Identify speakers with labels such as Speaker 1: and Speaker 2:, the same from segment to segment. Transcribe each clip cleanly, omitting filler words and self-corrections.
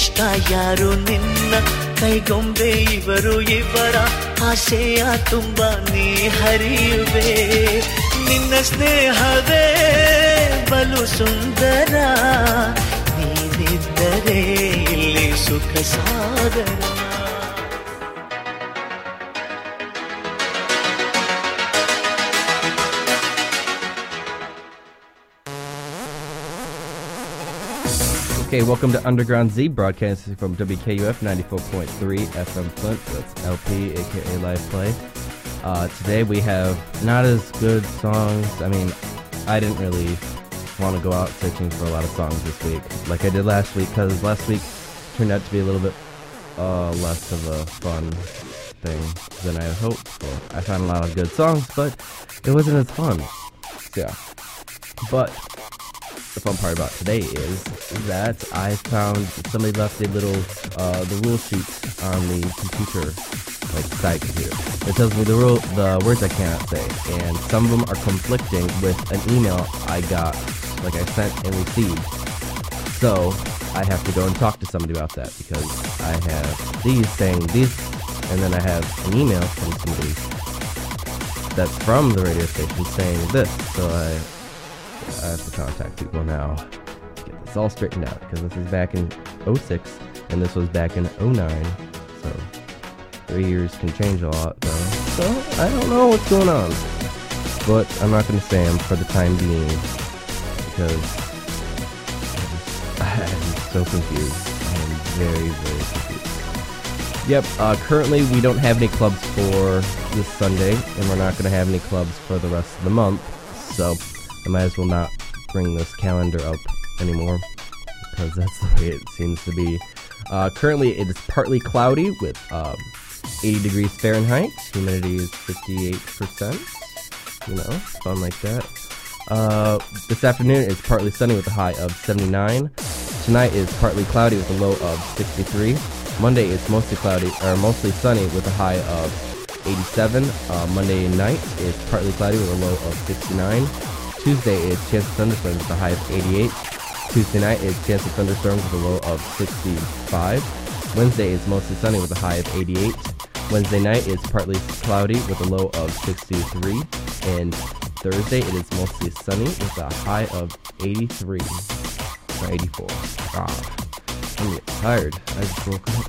Speaker 1: ಇಷ್ಟ ಯಾರು ನಿನ್ನ ಕೈಗೊಂಬೆ ಇವರು ಇವರ ಆಸೆಯ ತುಂಬ ನೀ ಹರಿಯುವೆ ನಿನ್ನ ಸ್ನೇಹವೇ ಬಲು ಸುಂದರ ನೀನಿದ್ದರೆ ಇಲ್ಲಿ ಸುಖ ಸಾಗರ
Speaker 2: Okay, welcome to Underground Z, broadcasting from WKUF 94.3 FM Flint. That's LP, aka Live Play. Today we have not as good songs. I mean, I didn't really want to go out searching for a lot of songs this week, like I did last week, because last week turned out to be a little bit less of a fun thing than I had hoped for. I found a lot of good songs, but it wasn't as fun. Yeah. But the fun part about today is that I found somebody left a little, the rule sheet on the computer, like side computer. It tells me the words I cannot say, and some of them are conflicting with an email I got, like I sent and received. So I have to go and talk to somebody about that, because I have these saying these, and then I have an email from somebody that's from the radio station saying this, so I have to contact people now to get this all straightened out, because this is back in 06 and this was back in 09, so 3 years can change a lot though. So I don't know what's going on, but I'm not going to say them for the time being, because I'm so confused. I'm very, very confused. Yep, currently we don't have any clubs for this Sunday, and we're not going to have any clubs for the rest of the month, so I might as well not bring this calendar up anymore, because that's the way it seems to be. Currently it is partly cloudy with 80 degrees Fahrenheit. Humidity is 58%. You know, fun like that. This afternoon it's partly sunny with a high of 79. Tonight is partly cloudy with a low of 63. Monday is mostly cloudy, or mostly sunny with a high of 87. Monday night is partly cloudy with a low of 69. Tuesday is chance of thunderstorms with a high of 88. Tuesday night is chance of thunderstorms with a low of 65. Wednesday is mostly sunny with a high of 88. Wednesday night is partly cloudy with a low of 63. And Thursday it is mostly sunny with a high of 83. Or 84. I'm getting tired. I just woke up.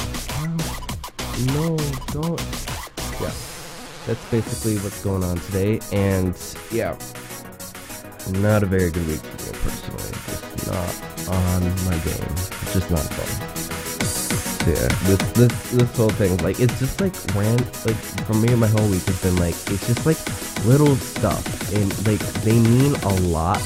Speaker 2: No, don't. Yeah. That's basically what's going on today. And yeah. Not a very good week for me personally. Just not on my game. It's just not fun. So yeah, this whole thing, like, it's just like like for me, my whole week has been like, it's just like little stuff, and like they mean a lot,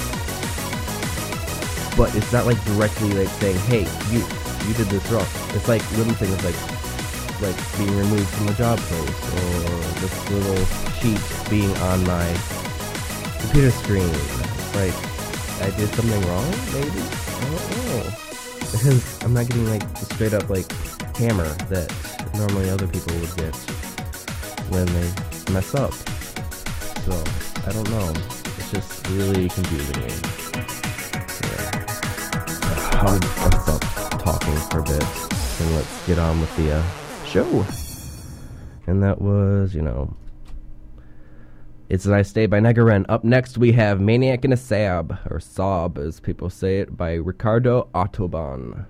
Speaker 2: but it's not like directly like saying, hey, you did this wrong. It's like little things like being removed from the job place, or this little sheet being on my computer screen. Like, I did something wrong, maybe? I don't know. Because I'm not getting like the straight up like hammer that normally other people would get when they mess up. So, I don't know. It's just really confusing me. Yeah. I'll stop talking for a bit and let's get on with the show. And that was, It's a Nice Day by Negaren. Up next, we have Maniac in a Saab, or Saab as people say it, by Ricardo Autobahn.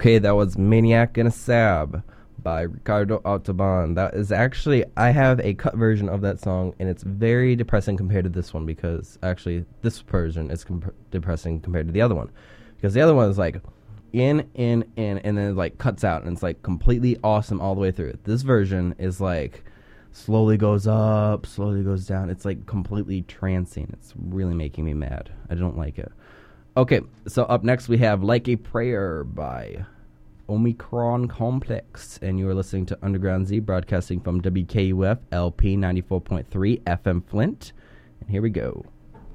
Speaker 2: Okay, that was Maniac in a Sab by Ricardo Autobahn. That is actually, I have a cut version of that song, and it's very depressing compared to this one, because actually this version is depressing compared to the other one. Because the other one is like in, and then it like cuts out, and it's like completely awesome all the way through. This version is like slowly goes up, slowly goes down. It's like completely trancing. It's really making me mad. I don't like it. Okay, so up next we have Like a Prayer by Omicron Complex, and you are listening to Underground Z, broadcasting from WKUF LP 94.3 FM Flint, and here we go.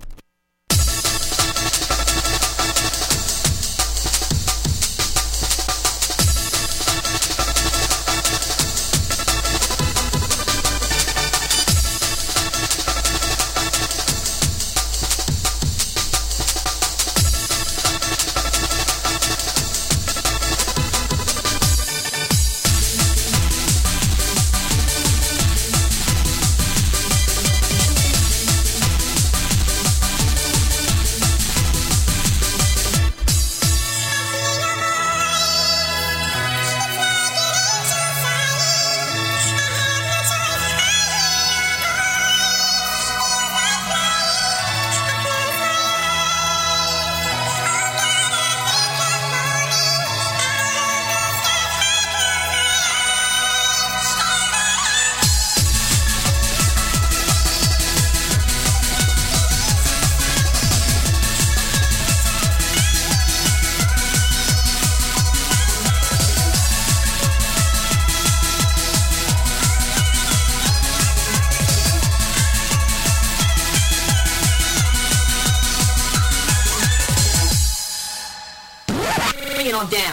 Speaker 3: Down.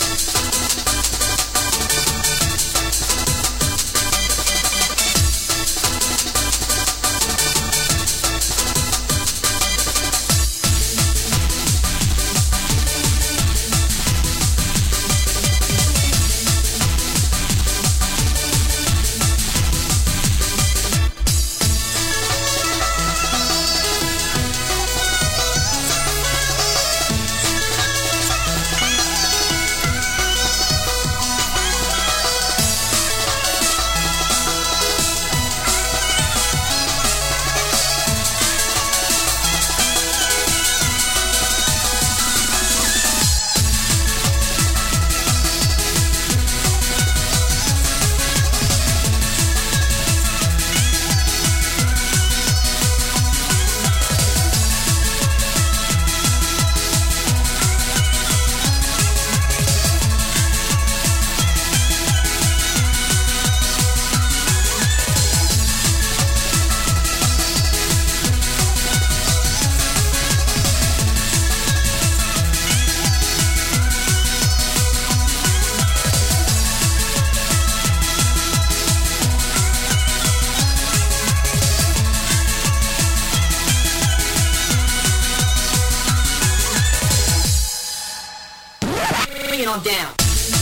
Speaker 3: Bring it on down.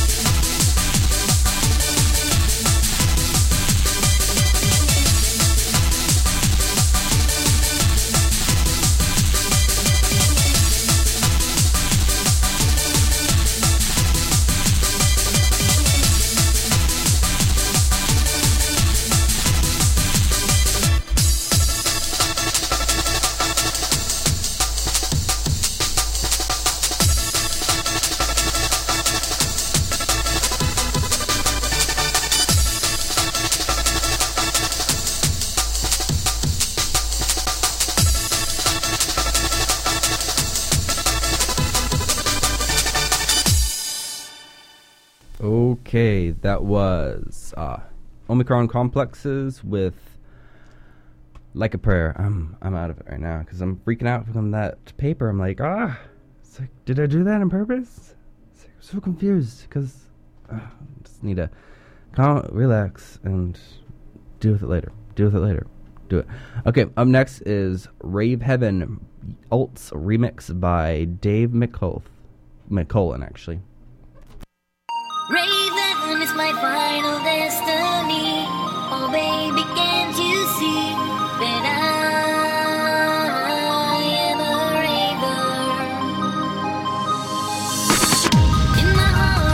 Speaker 2: Okay, that was Omicron Complexes with Like a Prayer. I'm out of it right now because I'm freaking out from that paper. I'm like, it's like, did I do that on purpose? It's like, I'm so confused because I just need to relax and deal with it later. Do it. Okay, up next is Rave Heaven Alts remix by Dave McCullen, actually.
Speaker 4: Raven is my final destiny. Oh baby, can't you see that I am a raver? In my heart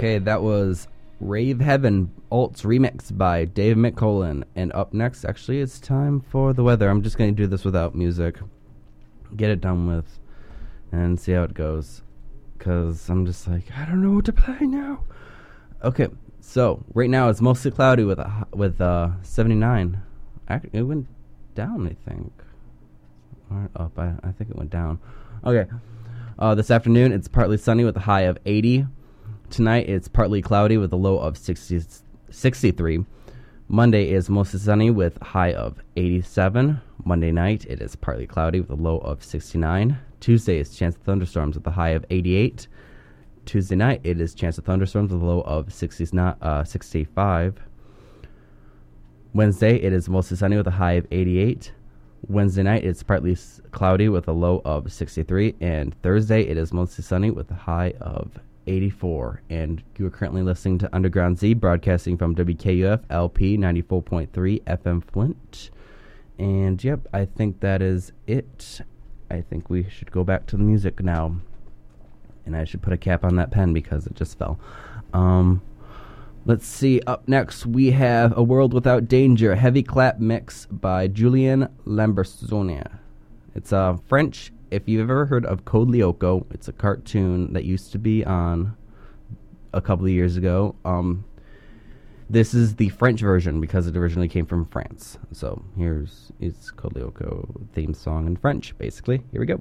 Speaker 2: Okay, that was Rave Heaven Alts remix by Dave McCollin. And up next, actually, it's time for the weather. I'm just going to do this without music. Get it done with and see how it goes. Because I'm just like, I don't know what to play now. Okay, so right now it's mostly cloudy with 79. It went down, I think. Or up, I think it went down. Okay, this afternoon it's partly sunny with a high of 80. Tonight it's partly cloudy with a low of 63. Monday is mostly sunny with a high of 87. Monday night it is partly cloudy with a low of 69. Tuesday is chance of thunderstorms with a high of 88. Tuesday night it is chance of thunderstorms with a low of 65. Wednesday it is mostly sunny with a high of 88. Wednesday night it's partly cloudy with a low of 63. And Thursday it is mostly sunny with a high of 84. And you are currently listening to Underground Z, broadcasting from WKUF LP 94.3 FM Flint. And yep, I think that is it. I think we should go back to the music now. And I should put a cap on that pen because it just fell. Let's see. Up next, we have A World Without Danger, a heavy clap mix by Julien Lamberzonia. It's French. If you've ever heard of Code Lyoko, it's a cartoon that used to be on a couple of years ago. This is the French version because it originally came from France. So it's Code Lyoko theme song in French, basically. Here we go.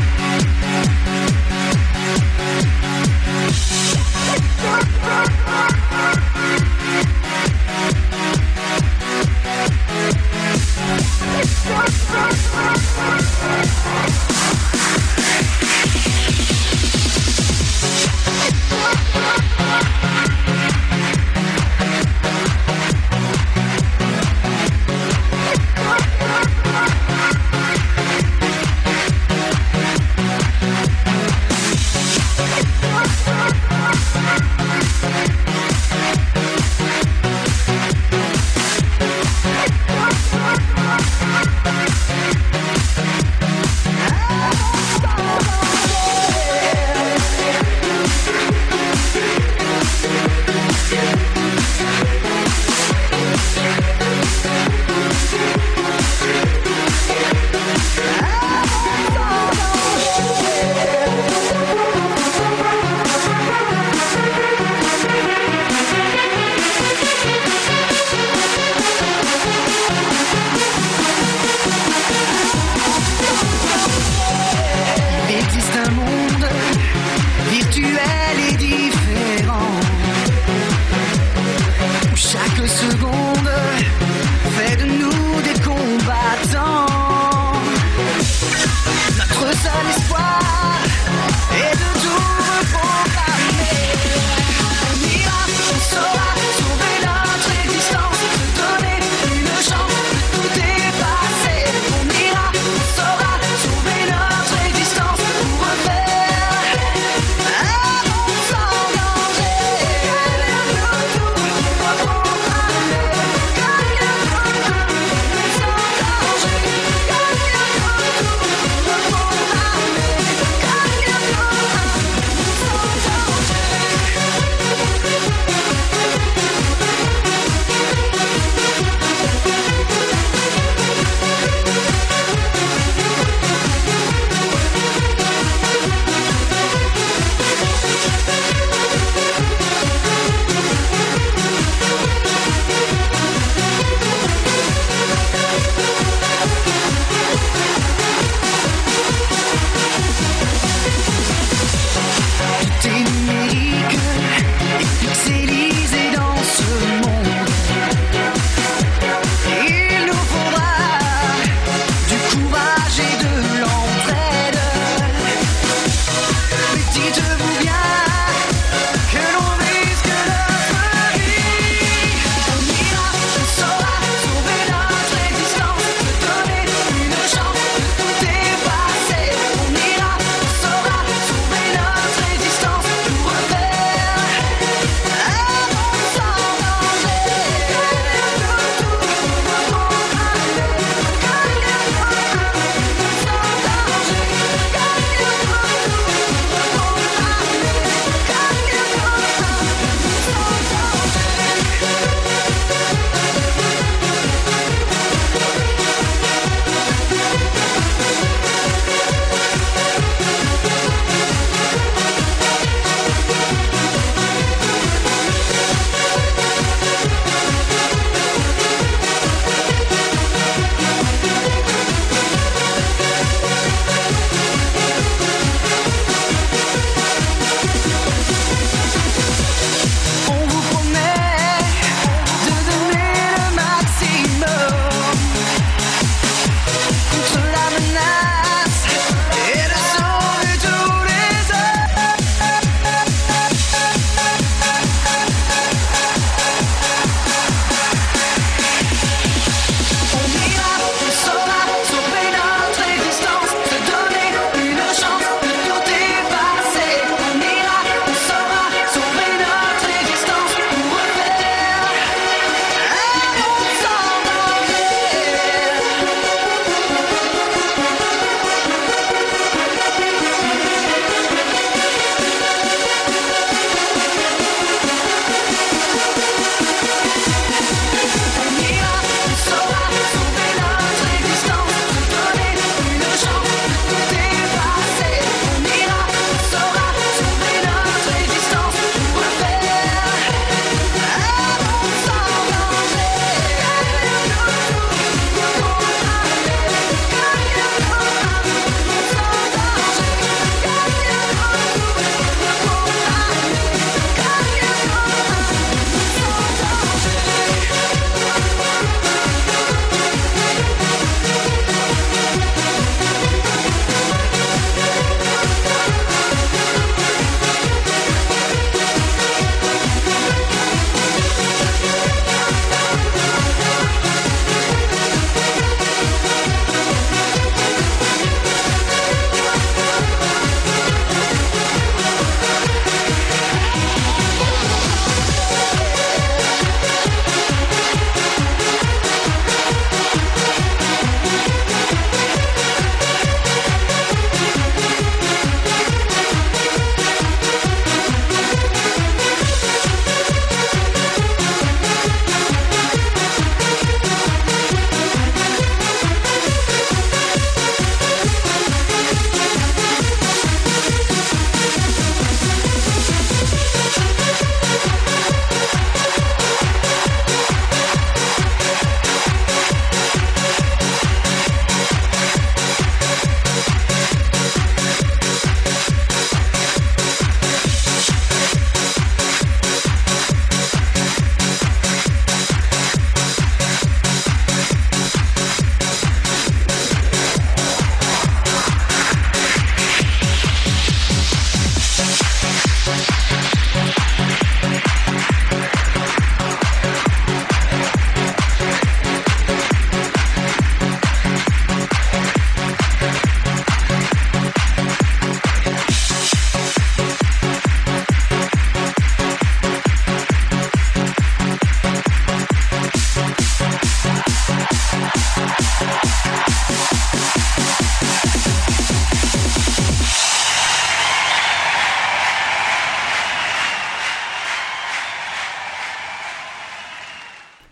Speaker 3: Rock.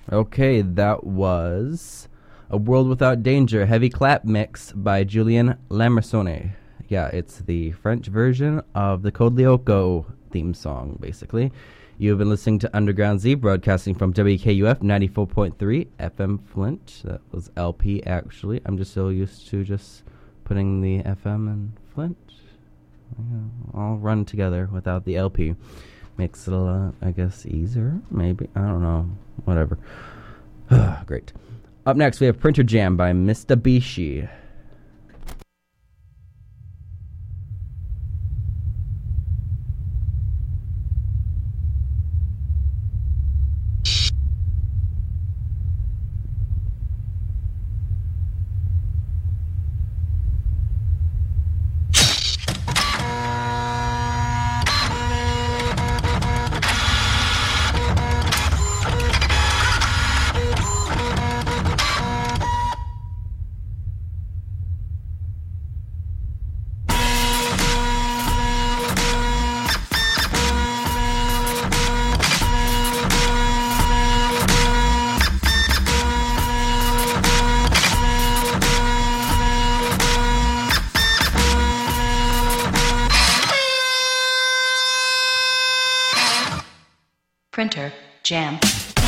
Speaker 2: Okay, that was A World Without Danger, Heavy Clap Mix by Julien Lamersonne. Yeah, it's the French version of the Code Lyoko theme song, basically. You've been listening to Underground Z, broadcasting from WKUF 94.3 FM Flint. That was LP, actually. I'm just so used to just putting the FM and Flint all run together without the LP. Makes it a lot, I guess, easier, maybe. I don't know. Whatever. Great. Up next, we have Printer Jam by Mr. Bishi.
Speaker 3: Printer Jam.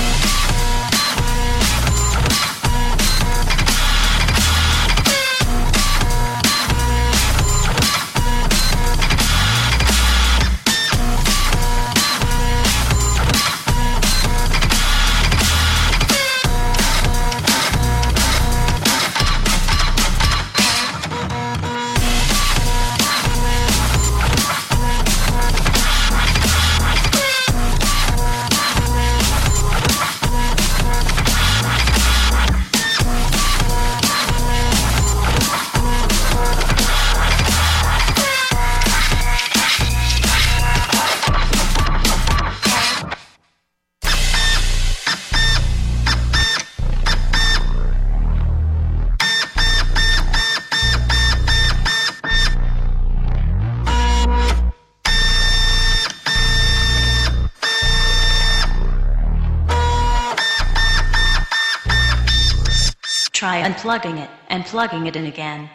Speaker 3: Try unplugging it and plugging it in again.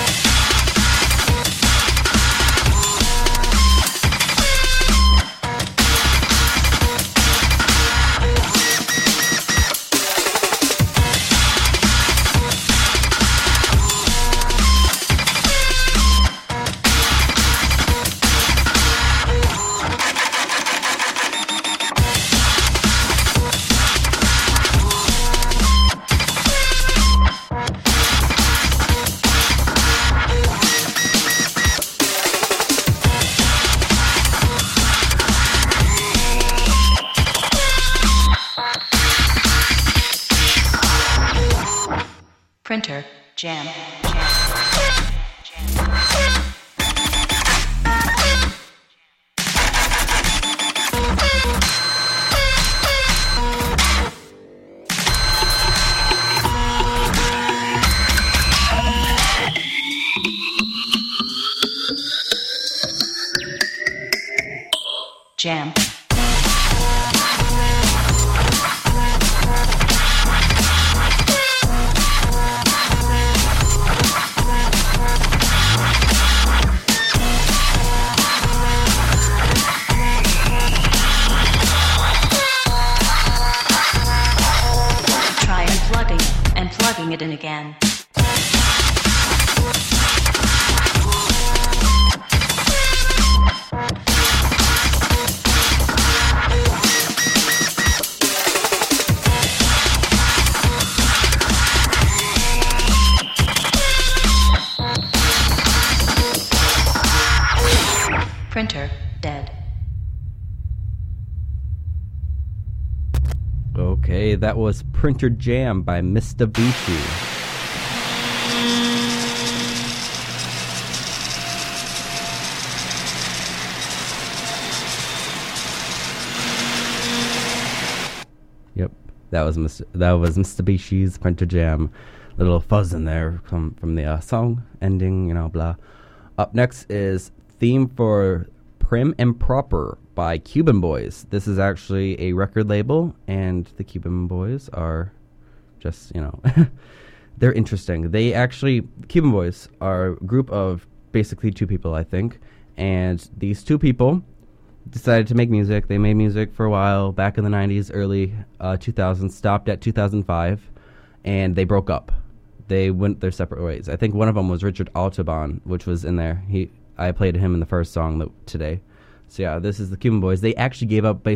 Speaker 3: Printer Jam. Jam. Plugging it in again. Printer dead.
Speaker 2: Okay, that was Printer Jam by Mr. Bishi. Yep, that was Mr. Bishi's Printer Jam. Little fuzz in there from the song ending, blah. Up next is Theme for Prim and Proper by Cuban Boys. This is actually a record label, and the Cuban Boys are just, they're interesting. Cuban Boys are a group of basically two people, I think, and these two people decided to make music. They made music for a while back in the 90s, early 2000s, stopped at 2005, and they broke up. They went their separate ways. I think one of them was Richard Altaban, which was in there. I played him in the first song today. So yeah, this is the Cuban Boys. They actually gave up